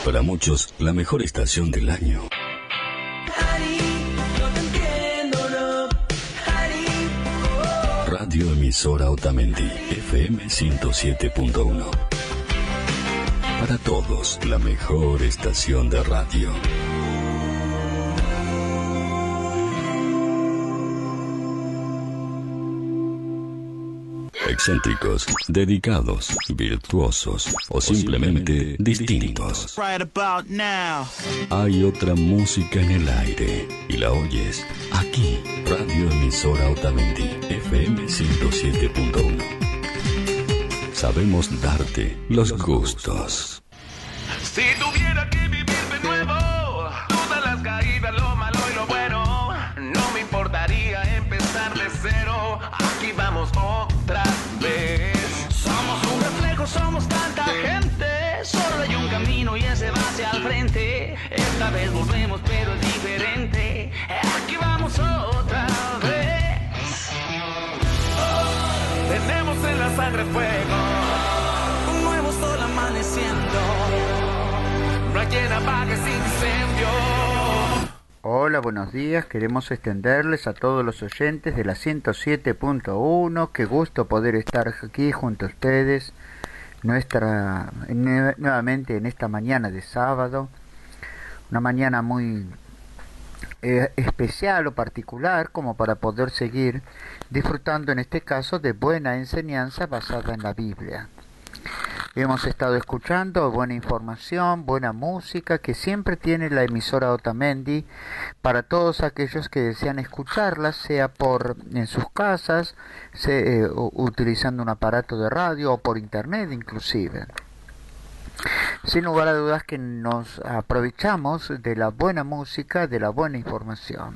Para muchos, la mejor estación del año. Radio Emisora Otamendi, FM 107.1. Para todos, la mejor estación de radio. Excéntricos, dedicados, virtuosos o simplemente distintos. Hay otra música en el aire y la oyes aquí. Radio Emisora Otamendi, FM 107.1. Sabemos darte los gustos. Si tuviera que vivir de nuevo, todas las caídas, lo malo y lo bueno, no me importaría empezar de cero. Aquí vamos otra vez. Somos un reflejo, somos tanta gente. Solo hay un camino y ese va hacia el frente. Esta vez volvemos, pero es diferente. Aquí vamos otra vez. Tenemos en la sangre fuego, un nuevo sol amaneciendo. No hay quien apague ese incendio. Hola, buenos días. Queremos extenderles a todos los oyentes de la 107.1. Qué gusto poder estar aquí junto a ustedes nuevamente en esta mañana de sábado. Una mañana muy especial o particular como para poder seguir disfrutando en este caso de buena enseñanza basada en la Biblia. Hemos estado escuchando buena información, buena música que siempre tiene la emisora Otamendi para todos aquellos que desean escucharla, sea en sus casas, utilizando un aparato de radio o por internet inclusive. Sin lugar a dudas que nos aprovechamos de la buena música, de la buena información.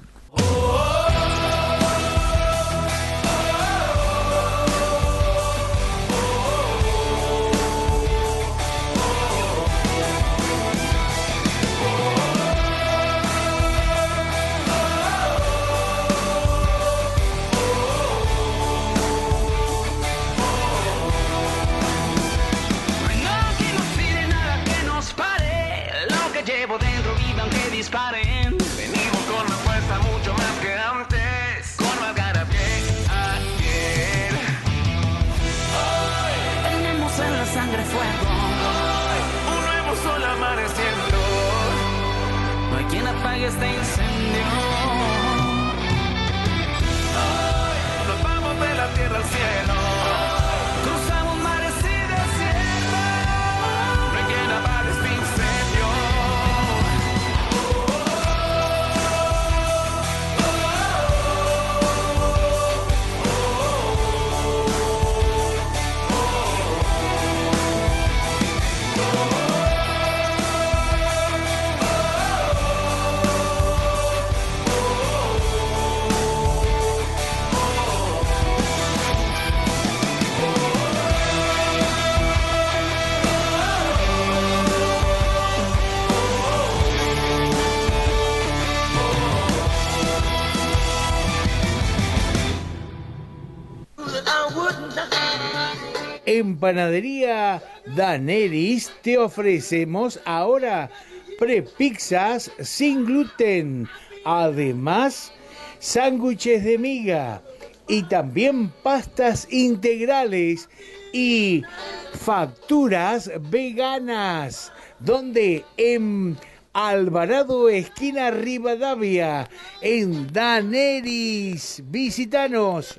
Disparen. Venimos con una fuerza mucho más que antes, con más ganas que ayer. Tenemos en la sangre fuego, un nuevo sol amaneciendo. No hay quien apague este incendio. Nos vamos de la tierra al cielo, cruzamos mares y desiertos. No hay quien apague este incendio. En Panadería Daneris te ofrecemos ahora prepizzas sin gluten, además sándwiches de miga y también pastas integrales y facturas veganas, donde en Alvarado, esquina Rivadavia, en Daneris. Visítanos.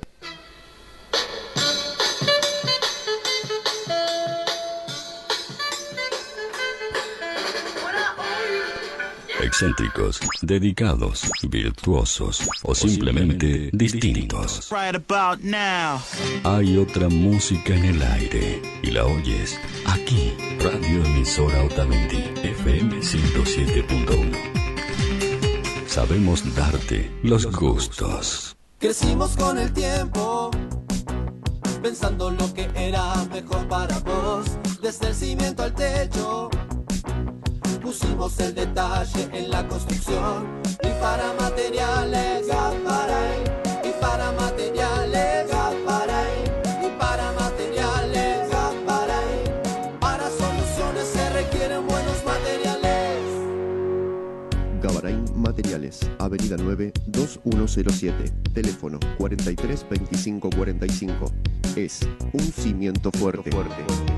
Excéntricos, dedicados, virtuosos o simplemente distintos. Hay otra música en el aire y la oyes aquí. Radio Emisora Otamendi, FM 107.1. Sabemos darte los gustos. Crecimos con el tiempo, pensando lo que era mejor para vos, desde el cimiento al techo. Pusimos el detalle en la construcción y para materiales Gaparay, y para materiales Gaparay, y para materiales Gaparay. Para soluciones se requieren buenos materiales. Gabarain Materiales, Avenida 9, 2107, teléfono 43 25 45. Es un cimiento fuerte.